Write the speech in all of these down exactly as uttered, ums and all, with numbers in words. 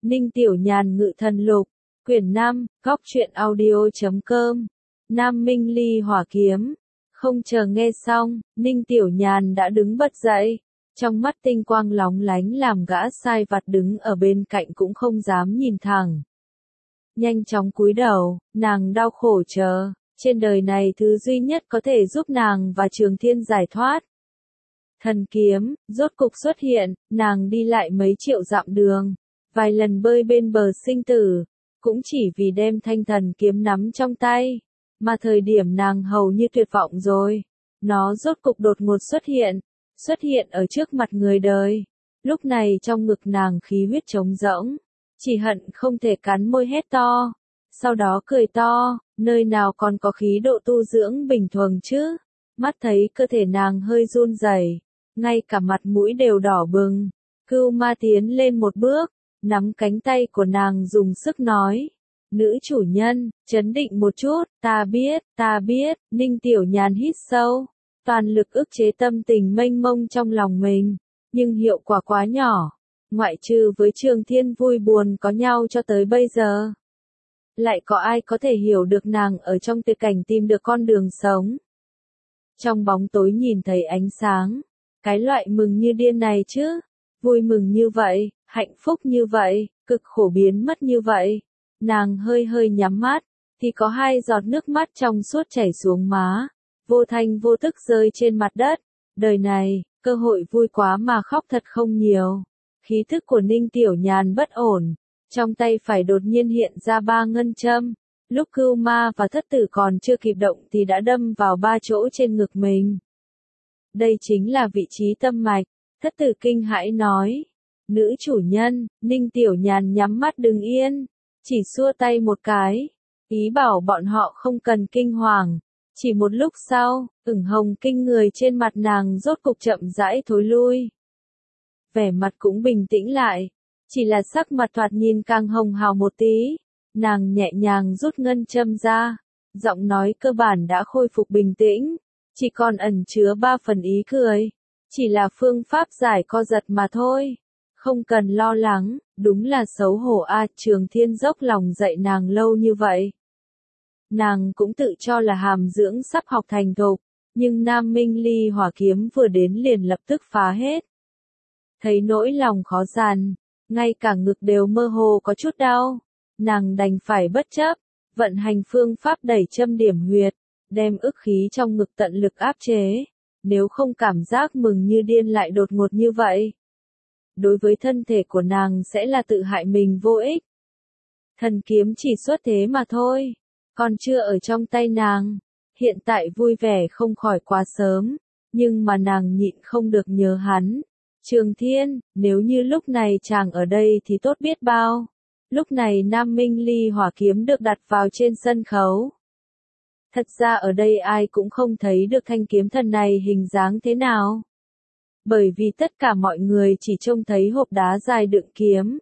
Ninh Tiểu Nhàn Ngự Thần Lục, quyển năm, góc truyện audio chấm com, Nam Minh Ly Hỏa Kiếm. Không chờ nghe xong, Ninh Tiểu Nhàn đã đứng bật dậy, trong mắt tinh quang lóng lánh làm gã sai vặt đứng ở bên cạnh cũng không dám nhìn thẳng. Nhanh chóng cúi đầu, nàng đau khổ chờ, trên đời này thứ duy nhất có thể giúp nàng và Trường Thiên giải thoát. Thần kiếm, rốt cục xuất hiện, nàng đi lại mấy triệu dặm đường, vài lần bơi bên bờ sinh tử, cũng chỉ vì đem thanh thần kiếm nắm trong tay, mà thời điểm nàng hầu như tuyệt vọng rồi, nó rốt cục đột ngột xuất hiện, xuất hiện ở trước mặt người đời. Lúc này trong ngực nàng khí huyết trống rỗng, chỉ hận không thể cắn môi hét to, sau đó cười to, nơi nào còn có khí độ tu dưỡng bình thường chứ. Mắt thấy cơ thể nàng hơi run rẩy, ngay cả mặt mũi đều đỏ bừng. Cưu Ma tiến lên một bước, nắm cánh tay của nàng dùng sức nói, nữ chủ nhân, trấn định một chút, ta biết, ta biết. Ninh Tiểu Nhàn hít sâu, toàn lực ức chế tâm tình mênh mông trong lòng mình, nhưng hiệu quả quá nhỏ, ngoại trừ với Trường Thiên vui buồn có nhau cho tới bây giờ. Lại có ai có thể hiểu được nàng ở trong tuyệt cảnh tìm được con đường sống. Trong bóng tối nhìn thấy ánh sáng, cái loại mừng như điên này chứ, vui mừng như vậy, hạnh phúc như vậy, cực khổ biến mất như vậy. Nàng hơi hơi nhắm mắt, thì có hai giọt nước mắt trong suốt chảy xuống má, vô thanh vô tức rơi trên mặt đất. Đời này, cơ hội vui quá mà khóc thật không nhiều. Khí thức của Ninh Tiểu Nhàn bất ổn, trong tay phải đột nhiên hiện ra ba ngân châm. Lúc Cưu Ma và Thất Tử còn chưa kịp động thì đã đâm vào ba chỗ trên ngực mình. Đây chính là vị trí tâm mạch. Thất Tử kinh hãi nói, nữ chủ nhân. Ninh Tiểu Nhàn nhắm mắt đứng yên, chỉ xua tay một cái, ý bảo bọn họ không cần kinh hoàng. Chỉ một lúc sau, ửng hồng kinh người trên mặt nàng rốt cục chậm rãi thối lui. Vẻ mặt cũng bình tĩnh lại, chỉ là sắc mặt thoạt nhìn càng hồng hào một tí. Nàng nhẹ nhàng rút ngân châm ra, giọng nói cơ bản đã khôi phục bình tĩnh, chỉ còn ẩn chứa ba phần ý cười. Chỉ là phương pháp giải co giật mà thôi, không cần lo lắng. Đúng là xấu hổ a, Trường Thiên dốc lòng dạy nàng lâu như vậy. Nàng cũng tự cho là hàm dưỡng sắp học thành thục, nhưng Nam Minh Ly Hỏa Kiếm vừa đến liền lập tức phá hết. Thấy nỗi lòng khó dằn, ngay cả ngực đều mơ hồ có chút đau, nàng đành phải bất chấp, vận hành phương pháp đẩy châm điểm huyệt, đem ức khí trong ngực tận lực áp chế, nếu không cảm giác mừng như điên lại đột ngột như vậy. Đối với thân thể của nàng sẽ là tự hại mình vô ích. Thần kiếm chỉ xuất thế mà thôi, còn chưa ở trong tay nàng, hiện tại vui vẻ không khỏi quá sớm, nhưng mà nàng nhịn không được nhớ hắn. Trường Thiên, nếu như lúc này chàng ở đây thì tốt biết bao. Lúc này Nam Minh Ly Hỏa Kiếm được đặt vào trên sân khấu. Thật ra ở đây ai cũng không thấy được thanh kiếm thần này hình dáng thế nào. Bởi vì tất cả mọi người chỉ trông thấy hộp đá dài đựng kiếm.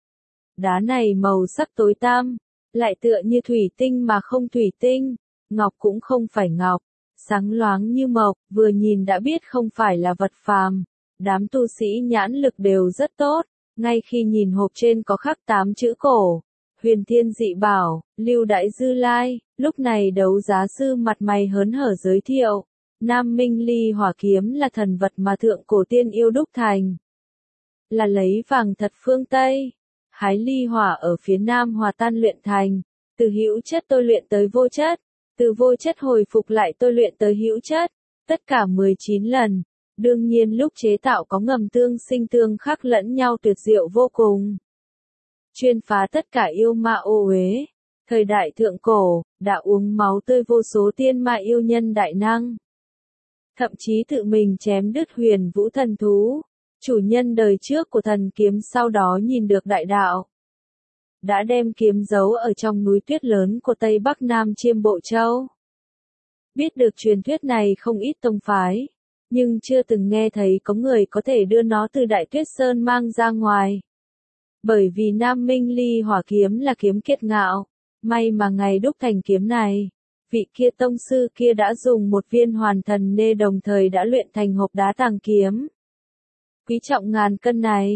Đá này màu sắc tối tăm, lại tựa như thủy tinh mà không thủy tinh, ngọc cũng không phải ngọc, sáng loáng như mộc, vừa nhìn đã biết không phải là vật phàm. Đám tu sĩ nhãn lực đều rất tốt, ngay khi nhìn hộp trên có khắc tám chữ cổ, Huyền Thiên Dị Bảo, Lưu Đại Dư Lai. Lúc này đấu giá sư mặt mày hớn hở giới thiệu, Nam Minh Ly Hỏa Kiếm là thần vật mà thượng cổ tiên yêu đúc thành, là lấy vàng thật phương Tây, hái ly hỏa ở phía Nam hòa tan luyện thành, từ hữu chất tôi luyện tới vô chất, từ vô chất hồi phục lại tôi luyện tới hữu chất, tất cả mười chín lần. Đương nhiên lúc chế tạo có ngầm tương sinh tương khắc lẫn nhau tuyệt diệu vô cùng. Chuyên phá tất cả yêu ma ô uế. Thời đại thượng cổ, đã uống máu tươi vô số tiên ma yêu nhân đại năng. Thậm chí tự mình chém đứt huyền vũ thần thú. Chủ nhân đời trước của thần kiếm sau đó nhìn được đại đạo, đã đem kiếm giấu ở trong núi tuyết lớn của Tây Bắc Nam Chiêm Bộ Châu. Biết được truyền thuyết này không ít tông phái, nhưng chưa từng nghe thấy có người có thể đưa nó từ Đại Tuyết Sơn mang ra ngoài. Bởi vì Nam Minh Ly Hỏa Kiếm là kiếm kiệt ngạo, may mà ngày đúc thành kiếm này, vị kia tông sư kia đã dùng một viên hoàn thần nê đồng thời đã luyện thành hộp đá tàng kiếm. Quý trọng ngàn cân này,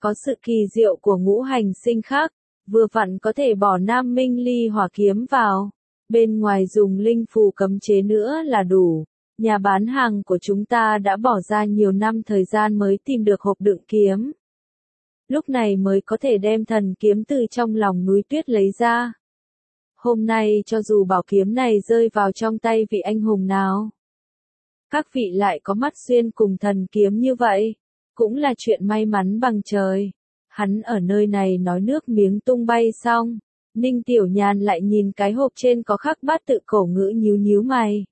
Có sự kỳ diệu của ngũ hành sinh khắc, vừa vặn có thể bỏ Nam Minh Ly hỏa kiếm vào. Bên ngoài dùng linh phù cấm chế nữa là đủ. Nhà bán hàng của chúng ta đã bỏ ra nhiều năm thời gian mới tìm được hộp đựng kiếm. Lúc này mới có thể đem thần kiếm từ trong lòng núi tuyết lấy ra. Hôm nay cho dù bảo kiếm này rơi vào trong tay vị anh hùng nào, các vị lại có mắt xuyên cùng thần kiếm như vậy, cũng là chuyện may mắn bằng trời. Hắn ở nơi này nói nước miếng tung bay xong, Ninh Tiểu Nhàn lại nhìn cái hộp trên có khắc bát tự cổ ngữ nhíu nhíu mày.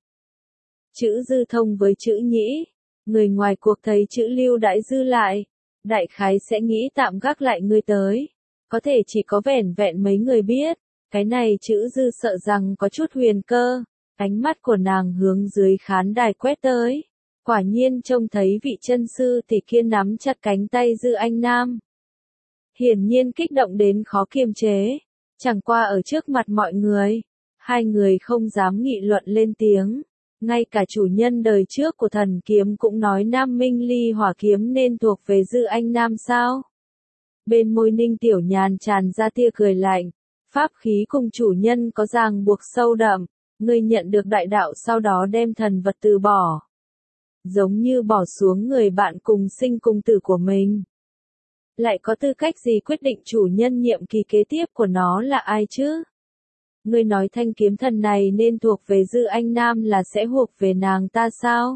Chữ dư thông với chữ nhĩ, người ngoài cuộc thấy chữ lưu đại dư lại, đại khái sẽ nghĩ tạm gác lại ngươi tới, có thể chỉ có vẻn vẹn mấy người biết, cái này chữ dư sợ rằng có chút huyền cơ, ánh mắt của nàng hướng dưới khán đài quét tới, quả nhiên trông thấy vị chân sư tỷ kia nắm chặt cánh tay Dư Anh Nam. Hiển nhiên kích động đến khó kiềm chế, chẳng qua ở trước mặt mọi người, hai người không dám nghị luận lên tiếng. Ngay cả chủ nhân đời trước của thần kiếm cũng nói Nam Minh Ly hỏa kiếm nên thuộc về Dư Anh Nam sao? Bên môi Ninh Tiểu Nhàn tràn ra tia cười lạnh, pháp khí cùng chủ nhân có ràng buộc sâu đậm, ngươi nhận được đại đạo sau đó đem thần vật từ bỏ. Giống như bỏ xuống người bạn cùng sinh cùng tử của mình. Lại có tư cách gì quyết định chủ nhân nhiệm kỳ kế tiếp của nó là ai chứ? Ngươi nói thanh kiếm thần này nên thuộc về Dư Anh Nam là sẽ thuộc về nàng ta sao?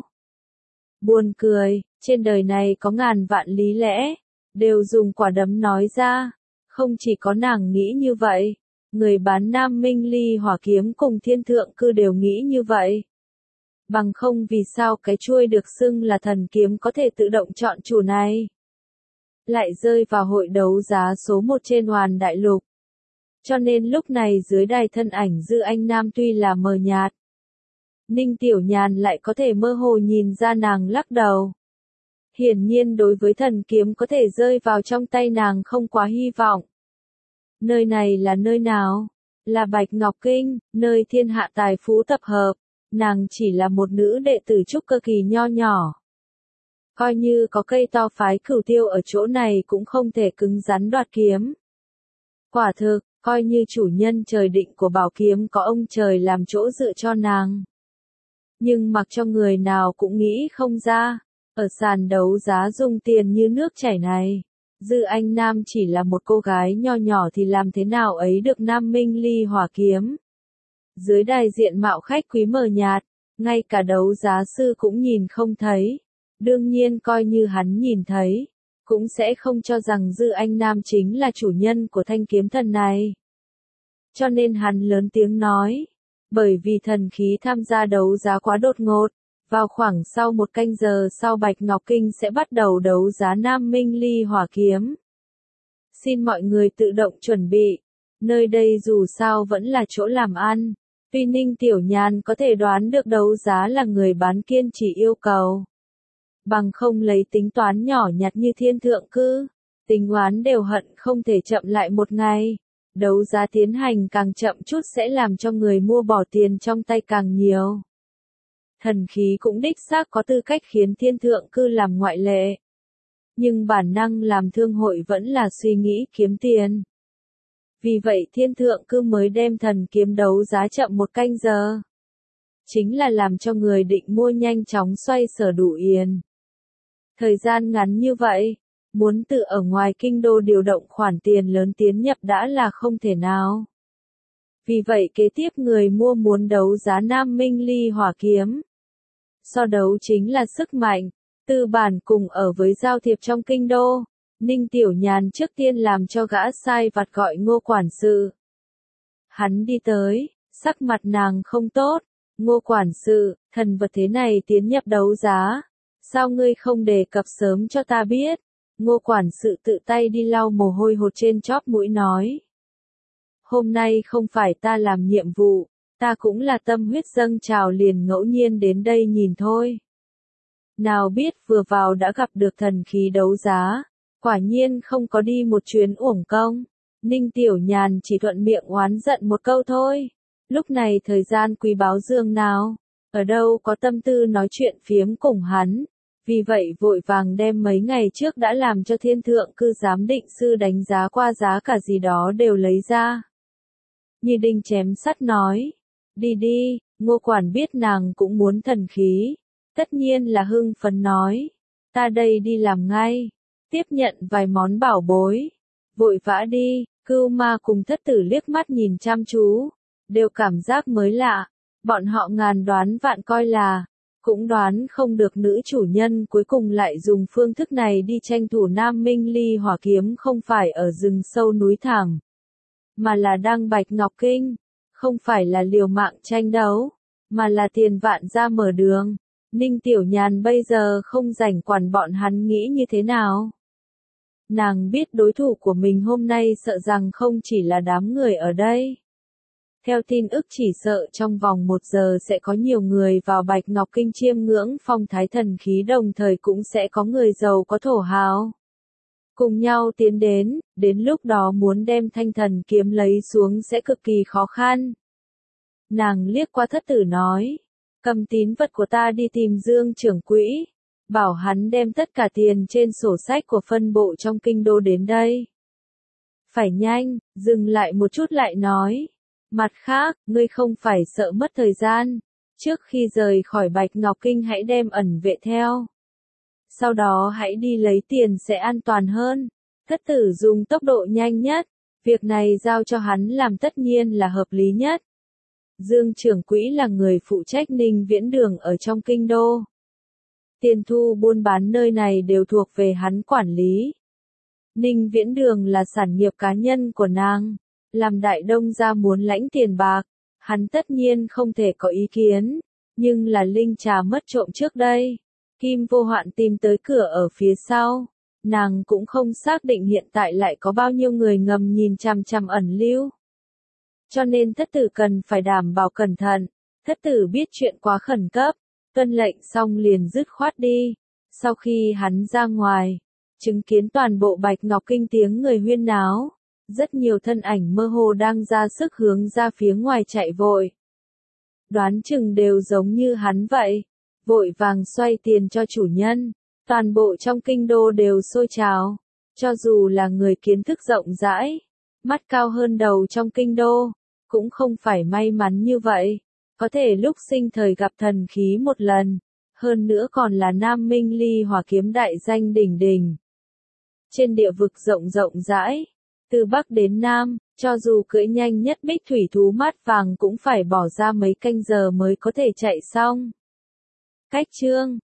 Buồn cười, trên đời này có ngàn vạn lý lẽ, đều dùng quả đấm nói ra, không chỉ có nàng nghĩ như vậy, người bán Nam Minh Ly hỏa kiếm cùng Thiên Thượng Cư đều nghĩ như vậy. Bằng không vì sao cái chuôi được xưng là thần kiếm có thể tự động chọn chủ này? Lại rơi vào hội đấu giá số một trên Hoàn Đại Lục. Cho nên lúc này dưới đài thân ảnh Dư Anh Nam tuy là mờ nhạt, Ninh Tiểu Nhàn lại có thể mơ hồ nhìn ra nàng lắc đầu. Hiển nhiên đối với thần kiếm có thể rơi vào trong tay nàng không quá hy vọng. Nơi này là nơi nào? Là Bạch Ngọc Kinh, nơi thiên hạ tài phú tập hợp. Nàng chỉ là một nữ đệ tử trúc cơ kỳ nho nhỏ. Coi như có cây to phái cửu tiêu ở chỗ này cũng không thể cứng rắn đoạt kiếm. Quả thực, coi như chủ nhân trời định của bảo kiếm có ông trời làm chỗ dựa cho nàng. Nhưng mặc cho người nào cũng nghĩ không ra, ở sàn đấu giá dùng tiền như nước chảy này, Dư Anh Nam chỉ là một cô gái nho nhỏ thì làm thế nào ấy được Nam Minh Ly hỏa kiếm. Dưới đài diện mạo khách quý mờ nhạt, ngay cả đấu giá sư cũng nhìn không thấy. Đương nhiên coi như hắn nhìn thấy, cũng sẽ không cho rằng Dư Anh Nam chính là chủ nhân của thanh kiếm thần này. Cho nên hắn lớn tiếng nói, bởi vì thần khí tham gia đấu giá quá đột ngột, vào khoảng sau một canh giờ sau Bạch Ngọc Kinh sẽ bắt đầu đấu giá Nam Minh Ly hỏa kiếm. Xin mọi người tự động chuẩn bị, nơi đây dù sao vẫn là chỗ làm ăn. Tuy Ninh Tiểu Nhàn có thể đoán được đấu giá là người bán kiên trì yêu cầu. Bằng không lấy tính toán nhỏ nhặt như Thiên Thượng Cư, tính oán đều hận không thể chậm lại một ngày. Đấu giá tiến hành càng chậm chút sẽ làm cho người mua bỏ tiền trong tay càng nhiều. Thần khí cũng đích xác có tư cách khiến Thiên Thượng Cư làm ngoại lệ. Nhưng bản năng làm thương hội vẫn là suy nghĩ kiếm tiền. Vì vậy Thiên Thượng Cư mới đem thần kiếm đấu giá chậm một canh giờ. Chính là làm cho người định mua nhanh chóng xoay sở đủ yên. Thời gian ngắn như vậy, muốn tự ở ngoài kinh đô điều động khoản tiền lớn tiến nhập đã là không thể nào. Vì vậy kế tiếp người mua muốn đấu giá Nam Minh Ly hỏa kiếm. So đấu chính là sức mạnh, tư bản cùng ở với giao thiệp trong kinh đô. Ninh Tiểu Nhàn trước tiên làm cho gã sai vặt gọi Ngô quản sự. Hắn đi tới, sắc mặt nàng không tốt. Ngô quản sự, thần vật thế này tiến nhập đấu giá. Sao ngươi không đề cập sớm cho ta biết? Ngô quản sự tự tay đi lau mồ hôi hột trên chóp mũi nói. Hôm nay không phải ta làm nhiệm vụ, ta cũng là tâm huyết dâng trào liền ngẫu nhiên đến đây nhìn thôi. Nào biết vừa vào đã gặp được thần khí đấu giá, quả nhiên không có đi một chuyến uổng công. Ninh Tiểu Nhàn chỉ thuận miệng oán giận một câu thôi. Lúc này thời gian quý báu dương nào, ở đâu có tâm tư nói chuyện phiếm cùng hắn. Vì vậy vội vàng đem mấy ngày trước đã làm cho thiên thượng cư giám định sư đánh giá qua giá cả gì đó đều lấy ra. Như đinh chém sắt nói, đi đi, Ngô quản biết nàng cũng muốn thần khí, tất nhiên là hưng phấn nói, ta đây đi làm ngay, tiếp nhận vài món bảo bối, vội vã đi. Cưu Ma cùng thất tử liếc mắt nhìn chăm chú, đều cảm giác mới lạ, bọn họ ngàn đoán vạn coi là, cũng đoán không được nữ chủ nhân cuối cùng lại dùng phương thức này đi tranh thủ Nam Minh Ly hỏa kiếm không phải ở rừng sâu núi thẳm, mà là đang Bạch Ngọc Kinh, không phải là liều mạng tranh đấu, mà là tiền vạn ra mở đường. Ninh Tiểu Nhàn bây giờ không rảnh quản bọn hắn nghĩ như thế nào. Nàng biết đối thủ của mình hôm nay sợ rằng không chỉ là đám người ở đây. Theo tin ức chỉ sợ trong vòng một giờ sẽ có nhiều người vào Bạch Ngọc Kinh chiêm ngưỡng phong thái thần khí, đồng thời cũng sẽ có người giàu có thổ hào cùng nhau tiến đến, đến lúc đó muốn đem thanh thần kiếm lấy xuống sẽ cực kỳ khó khăn. Nàng liếc qua thất tử nói, cầm tín vật của ta đi tìm Dương trưởng quỹ, bảo hắn đem tất cả tiền trên sổ sách của phân bộ trong kinh đô đến đây. Phải nhanh, dừng lại một chút lại nói. Mặt khác, ngươi không phải sợ mất thời gian, trước khi rời khỏi Bạch Ngọc Kinh hãy đem ẩn vệ theo. Sau đó hãy đi lấy tiền sẽ an toàn hơn. Thất tử dùng tốc độ nhanh nhất, việc này giao cho hắn làm tất nhiên là hợp lý nhất. Dương trưởng quỹ là người phụ trách Ninh Viễn Đường ở trong kinh đô. Tiền thu buôn bán nơi này đều thuộc về hắn quản lý. Ninh Viễn Đường là sản nghiệp cá nhân của nàng, làm đại đông gia muốn lãnh tiền bạc, hắn tất nhiên không thể có ý kiến, nhưng là linh trà mất trộm trước đây, Kim Vô Hoạn tìm tới cửa ở phía sau, nàng cũng không xác định hiện tại lại có bao nhiêu người ngầm nhìn chằm chằm ẩn lưu. Cho nên thất tử cần phải đảm bảo cẩn thận, thất tử biết chuyện quá khẩn cấp, tuân lệnh xong liền dứt khoát đi. Sau khi hắn ra ngoài, chứng kiến toàn bộ Bạch Ngọc Kinh tiếng người huyên náo, rất nhiều thân ảnh mơ hồ đang ra sức hướng ra phía ngoài chạy vội. Đoán chừng đều giống như hắn vậy, vội vàng xoay tiền cho chủ nhân, toàn bộ trong kinh đô đều sôi trào, cho dù là người kiến thức rộng rãi, mắt cao hơn đầu trong kinh đô, cũng không phải may mắn như vậy, có thể lúc sinh thời gặp thần khí một lần, hơn nữa còn là Nam Minh Ly hỏa kiếm đại danh đỉnh đỉnh. Trên địa vực rộng rộng rãi, từ Bắc đến Nam, cho dù cưỡi nhanh nhất bích thủy thú mát vàng cũng phải bỏ ra mấy canh giờ mới có thể chạy xong. Cách chương